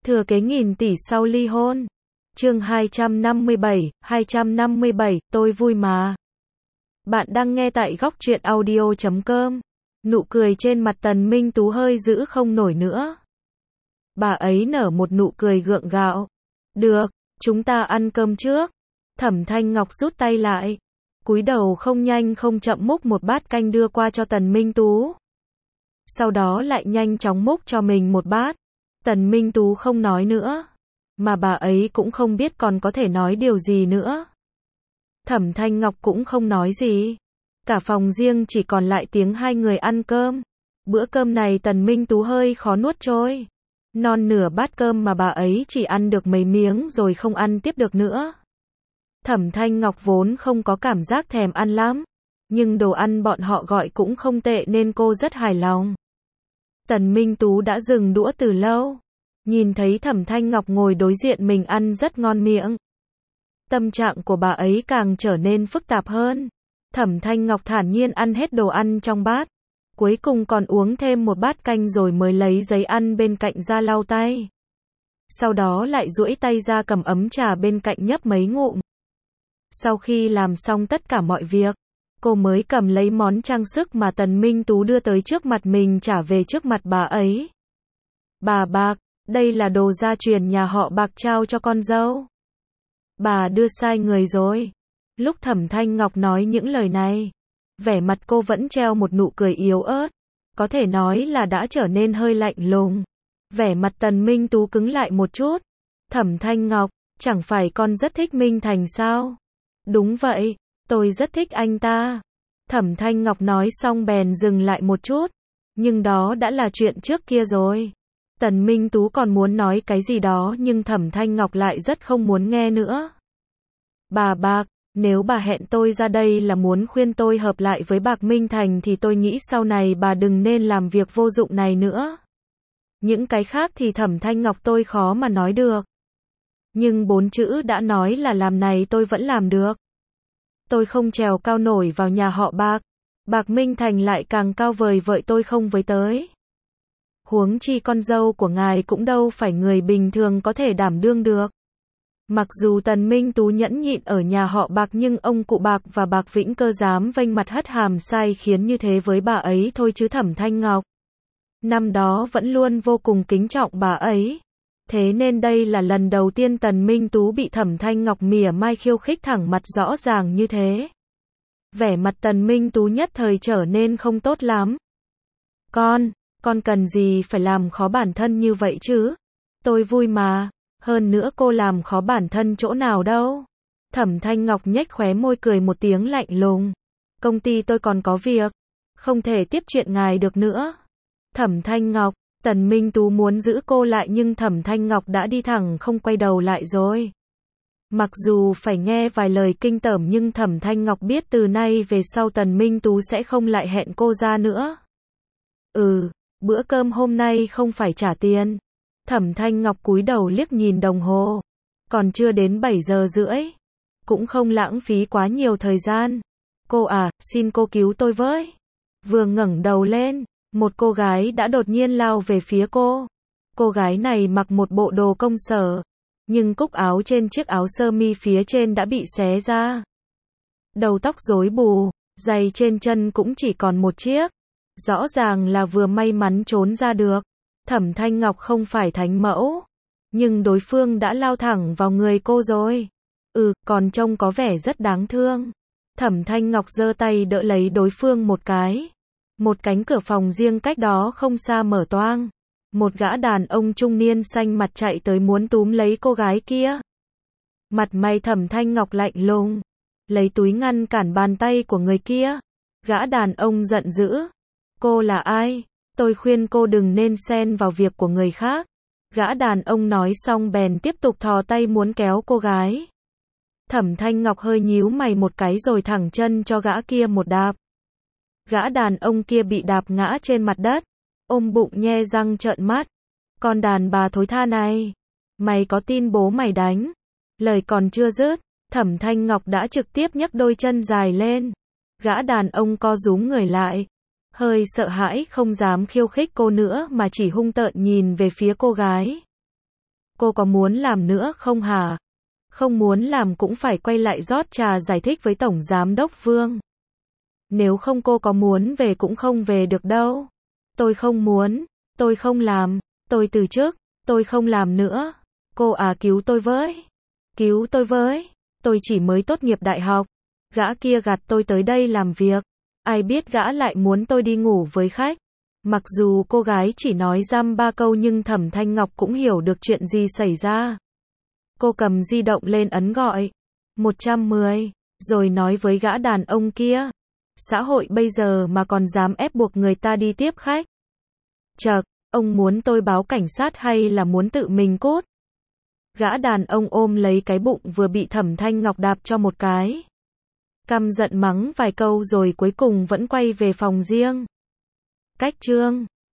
Thừa kế nghìn tỷ sau ly hôn. Chương 257, tôi vui mà. Bạn đang nghe tại góc truyện audio.com. Nụ cười trên mặt Tần Minh Tú hơi giữ không nổi nữa. Bà ấy nở một nụ cười gượng gạo. Được, chúng ta ăn cơm trước. Thẩm Thanh Ngọc rút tay lại, cúi đầu không nhanh không chậm múc một bát canh đưa qua cho Tần Minh Tú. Sau đó lại nhanh chóng múc cho mình một bát. Tần Minh Tú không nói nữa, mà bà ấy cũng không biết còn có thể nói điều gì nữa. Thẩm Thanh Ngọc cũng không nói gì. Cả phòng riêng chỉ còn lại tiếng hai người ăn cơm. Bữa cơm này Tần Minh Tú hơi khó nuốt trôi. Non nửa bát cơm mà bà ấy chỉ ăn được mấy miếng rồi không ăn tiếp được nữa. Thẩm Thanh Ngọc vốn không có cảm giác thèm ăn lắm, nhưng đồ ăn bọn họ gọi cũng không tệ nên cô rất hài lòng. Tần Minh Tú đã dừng đũa từ lâu, nhìn thấy Thẩm Thanh Ngọc ngồi đối diện mình ăn rất ngon miệng. Tâm trạng của bà ấy càng trở nên phức tạp hơn. Thẩm Thanh Ngọc thản nhiên ăn hết đồ ăn trong bát, cuối cùng còn uống thêm một bát canh rồi mới lấy giấy ăn bên cạnh ra lau tay. Sau đó lại duỗi tay ra cầm ấm trà bên cạnh nhấp mấy ngụm. Sau khi làm xong tất cả mọi việc, cô mới cầm lấy món trang sức mà Tần Minh Tú đưa tới trước mặt mình trả về trước mặt bà ấy. Bà Bạc, đây là đồ gia truyền nhà họ Bạc trao cho con dâu. Bà đưa sai người rồi. Lúc Thẩm Thanh Ngọc nói những lời này, vẻ mặt cô vẫn treo một nụ cười yếu ớt, có thể nói là đã trở nên hơi lạnh lùng. Vẻ mặt Tần Minh Tú cứng lại một chút. Thẩm Thanh Ngọc, chẳng phải con rất thích Minh Thành sao? Đúng vậy, tôi rất thích anh ta. Thẩm Thanh Ngọc nói xong bèn dừng lại một chút. Nhưng đó đã là chuyện trước kia rồi. Tần Minh Tú còn muốn nói cái gì đó nhưng Thẩm Thanh Ngọc lại rất không muốn nghe nữa. Bà Bạc, nếu bà hẹn tôi ra đây là muốn khuyên tôi hợp lại với Bạc Minh Thành thì tôi nghĩ sau này bà đừng nên làm việc vô dụng này nữa. Những cái khác thì Thẩm Thanh Ngọc tôi khó mà nói được. Nhưng 4 chữ đã nói là làm này tôi vẫn làm được. Tôi không trèo cao nổi vào nhà họ Bạc. Bạc Minh Thành lại càng cao vời vợi tôi không với tới. Huống chi con dâu của ngài cũng đâu phải người bình thường có thể đảm đương được. Mặc dù Tần Minh Tú nhẫn nhịn ở nhà họ Bạc nhưng ông cụ Bạc và Bạc Vĩnh Cơ dám vênh mặt hất hàm sai khiến như thế với bà ấy thôi chứ Thẩm Thanh Ngọc. Năm đó vẫn luôn vô cùng kính trọng bà ấy. Thế nên đây là lần đầu tiên Tần Minh Tú bị Thẩm Thanh Ngọc mỉa mai khiêu khích thẳng mặt rõ ràng như thế. Vẻ mặt Tần Minh Tú nhất thời trở nên không tốt lắm. Con cần gì phải làm khó bản thân như vậy chứ? Tôi vui mà, hơn nữa cô làm khó bản thân chỗ nào đâu. Thẩm Thanh Ngọc nhếch khóe môi cười một tiếng lạnh lùng. Công ty tôi còn có việc, không thể tiếp chuyện ngài được nữa. Thẩm Thanh Ngọc, Tần Minh Tú muốn giữ cô lại nhưng Thẩm Thanh Ngọc đã đi thẳng không quay đầu lại rồi. Mặc dù phải nghe vài lời kinh tởm nhưng Thẩm Thanh Ngọc biết từ nay về sau Tần Minh Tú sẽ không lại hẹn cô ra nữa. Bữa cơm hôm nay không phải trả tiền. Thẩm Thanh Ngọc cúi đầu liếc nhìn đồng hồ. Còn chưa đến 7 giờ rưỡi. Cũng không lãng phí quá nhiều thời gian. Cô à, xin cô cứu tôi với. Vừa ngẩng đầu lên, một cô gái đã đột nhiên lao về phía cô. Cô gái này mặc một bộ đồ công sở, nhưng cúc áo trên chiếc áo sơ mi phía trên đã bị xé ra. Đầu tóc rối bù, giày trên chân cũng chỉ còn một chiếc. Rõ ràng là vừa may mắn trốn ra được. Thẩm Thanh Ngọc không phải thánh mẫu, nhưng đối phương đã lao thẳng vào người cô rồi. Còn trông có vẻ rất đáng thương. Thẩm Thanh Ngọc giơ tay đỡ lấy đối phương một cái. Một cánh cửa phòng riêng cách đó không xa mở toang. Một gã đàn ông trung niên xanh mặt chạy tới muốn túm lấy cô gái kia. Mặt mày Thẩm Thanh Ngọc lạnh lùng, lấy túi ngăn cản bàn tay của người kia. Gã đàn ông giận dữ. Cô là ai? Tôi khuyên cô đừng nên xen vào việc của người khác. Gã đàn ông nói xong bèn tiếp tục thò tay muốn kéo cô gái. Thẩm Thanh Ngọc hơi nhíu mày một cái rồi thẳng chân cho gã kia một đạp. Gã đàn ông kia bị đạp ngã trên mặt đất, ôm bụng nhe răng trợn mắt. Con đàn bà thối tha này, mày có tin bố mày đánh? Lời còn chưa dứt, Thẩm Thanh Ngọc đã trực tiếp nhấc đôi chân dài lên. Gã đàn ông co rúm người lại, hơi sợ hãi không dám khiêu khích cô nữa mà chỉ hung tợn nhìn về phía cô gái. Cô có muốn làm nữa không hả? Không muốn làm cũng phải quay lại rót trà giải thích với Tổng Giám đốc Vương. Nếu không cô có muốn về cũng không về được đâu. Tôi không muốn, tôi không làm, tôi từ chức, tôi không làm nữa. Cô à cứu tôi với. Cứu tôi với. Tôi chỉ mới tốt nghiệp đại học. Gã kia gạt tôi tới đây làm việc. Ai biết gã lại muốn tôi đi ngủ với khách. Mặc dù cô gái chỉ nói dăm ba câu nhưng Thẩm Thanh Ngọc cũng hiểu được chuyện gì xảy ra. Cô cầm di động lên ấn gọi 110, rồi nói với gã đàn ông kia. Xã hội bây giờ mà còn dám ép buộc người ta đi tiếp khách. Chậc, ông muốn tôi báo cảnh sát hay là muốn tự mình cút? Gã đàn ông ôm lấy cái bụng vừa bị Thẩm Thanh Ngọc đạp cho một cái. Căm giận mắng vài câu rồi cuối cùng vẫn quay về phòng riêng. Cách chương